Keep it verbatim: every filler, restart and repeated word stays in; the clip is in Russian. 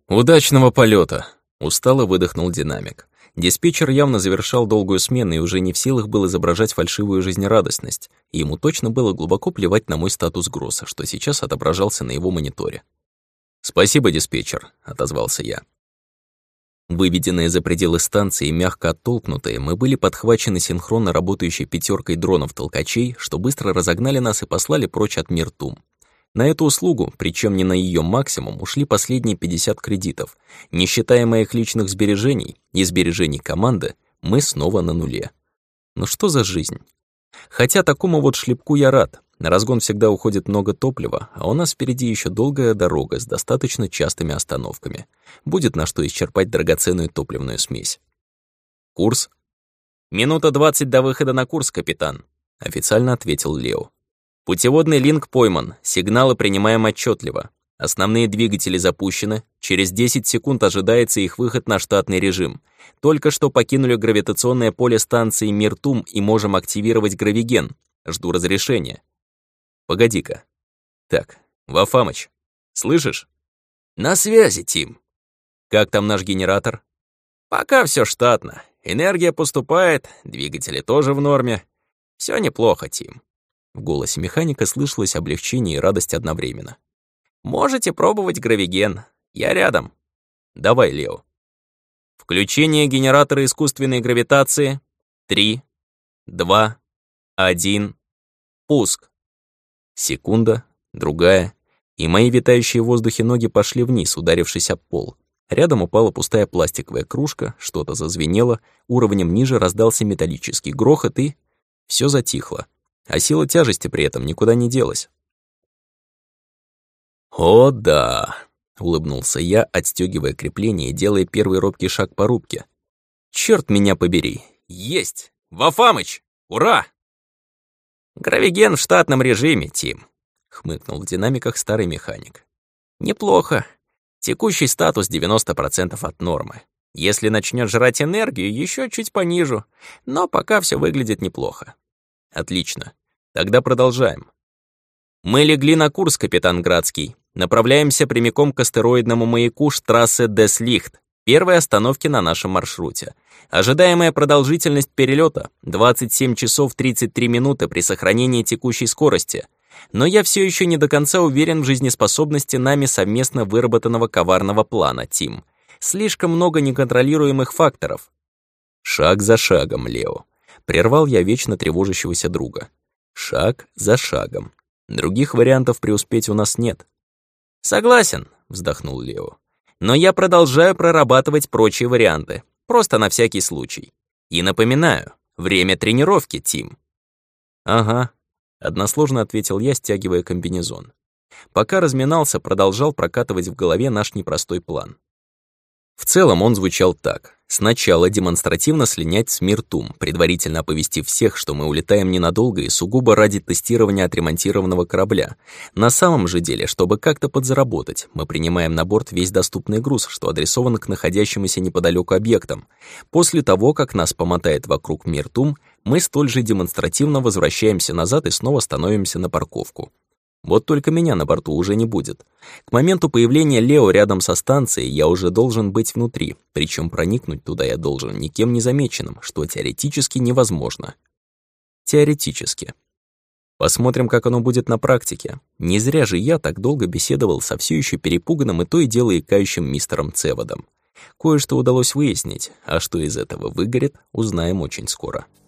«Удачного полета! Устало выдохнул динамик. Диспетчер явно завершал долгую смену и уже не в силах был изображать фальшивую жизнерадостность, и ему точно было глубоко плевать на мой статус Гросса, что сейчас отображался на его мониторе. «Спасибо, диспетчер», — отозвался я. Выведенные за пределы станции и мягко оттолкнутые, мы были подхвачены синхронно работающей пятеркой дронов-толкачей, что быстро разогнали нас и послали прочь от Миртум. На эту услугу, причем не на ее максимум, ушли последние пятьдесят кредитов. Не считая моих личных сбережений и сбережений команды, мы снова на нуле. Ну что за жизнь? Хотя такому вот шлепку я рад. На разгон всегда уходит много топлива, а у нас впереди еще долгая дорога с достаточно частыми остановками. Будет на что исчерпать драгоценную топливную смесь. Курс? «Минута двадцать до выхода на курс, капитан», — официально ответил Лео. «Путеводный линк пойман, сигналы принимаем отчетливо. Основные двигатели запущены, через десять секунд ожидается их выход на штатный режим. Только что покинули гравитационное поле станции Миртум и можем активировать гравиген. Жду разрешения». «Погоди-ка. Так, Вафамыч, слышишь?» «На связи, Тим». «Как там наш генератор?» «Пока все штатно. Энергия поступает, двигатели тоже в норме. Все неплохо, Тим». В голосе механика слышалось облегчение и радость одновременно. «Можете пробовать гравиген. Я рядом». «Давай, Лео». «Включение генератора искусственной гравитации. Три, два, один. Пуск». Секунда, другая, и мои витающие в воздухе ноги пошли вниз, ударившись об пол. Рядом упала пустая пластиковая кружка, что-то зазвенело, уровнем ниже раздался металлический грохот, и все затихло. А сила тяжести при этом никуда не делась. «О, да!» — улыбнулся я, отстёгивая крепление и делая первый робкий шаг по рубке. «Чёрт меня побери! Есть! Вафамыч! Ура!» «Гравиген в штатном режиме, Тим», — хмыкнул в динамиках старый механик. «Неплохо. Текущий статус девяносто процентов от нормы. Если начнёт жрать энергию, ещё чуть понижу, но пока всё выглядит неплохо». «Отлично. Тогда продолжаем». «Мы легли на курс, капитан Градский. Направляемся прямиком к астероидному маяку Штрассе дес Лихт, первой остановке на нашем маршруте. Ожидаемая продолжительность перелета — двадцать семь часов тридцать три минуты при сохранении текущей скорости. Но я все еще не до конца уверен в жизнеспособности нами совместно выработанного коварного плана, Тим. Слишком много неконтролируемых факторов». «Шаг за шагом, Лео», — прервал я вечно тревожащегося друга. «Шаг за шагом. Других вариантов преуспеть у нас нет». «Согласен», — вздохнул Лео. «Но я продолжаю прорабатывать прочие варианты, просто на всякий случай. И напоминаю, время тренировки, Тим». «Ага», — односложно ответил я, стягивая комбинезон. Пока разминался, продолжал прокатывать в голове наш непростой план. В целом он звучал так. Сначала демонстративно слинять с Миртум, предварительно оповестив всех, что мы улетаем ненадолго и сугубо ради тестирования отремонтированного корабля. На самом же деле, чтобы как-то подзаработать, мы принимаем на борт весь доступный груз, что адресован к находящимся неподалеку объектам. После того, как нас помотает вокруг Миртум, мы столь же демонстративно возвращаемся назад и снова становимся на парковку. Вот только меня на борту уже не будет. К моменту появления Лео рядом со станцией я уже должен быть внутри, причем проникнуть туда я должен никем не замеченным, что теоретически невозможно. Теоретически. Посмотрим, как оно будет на практике. Не зря же я так долго беседовал со все еще перепуганным и то и дело икающим мистером Цеводом. Кое-что удалось выяснить, а что из этого выгорит, узнаем очень скоро.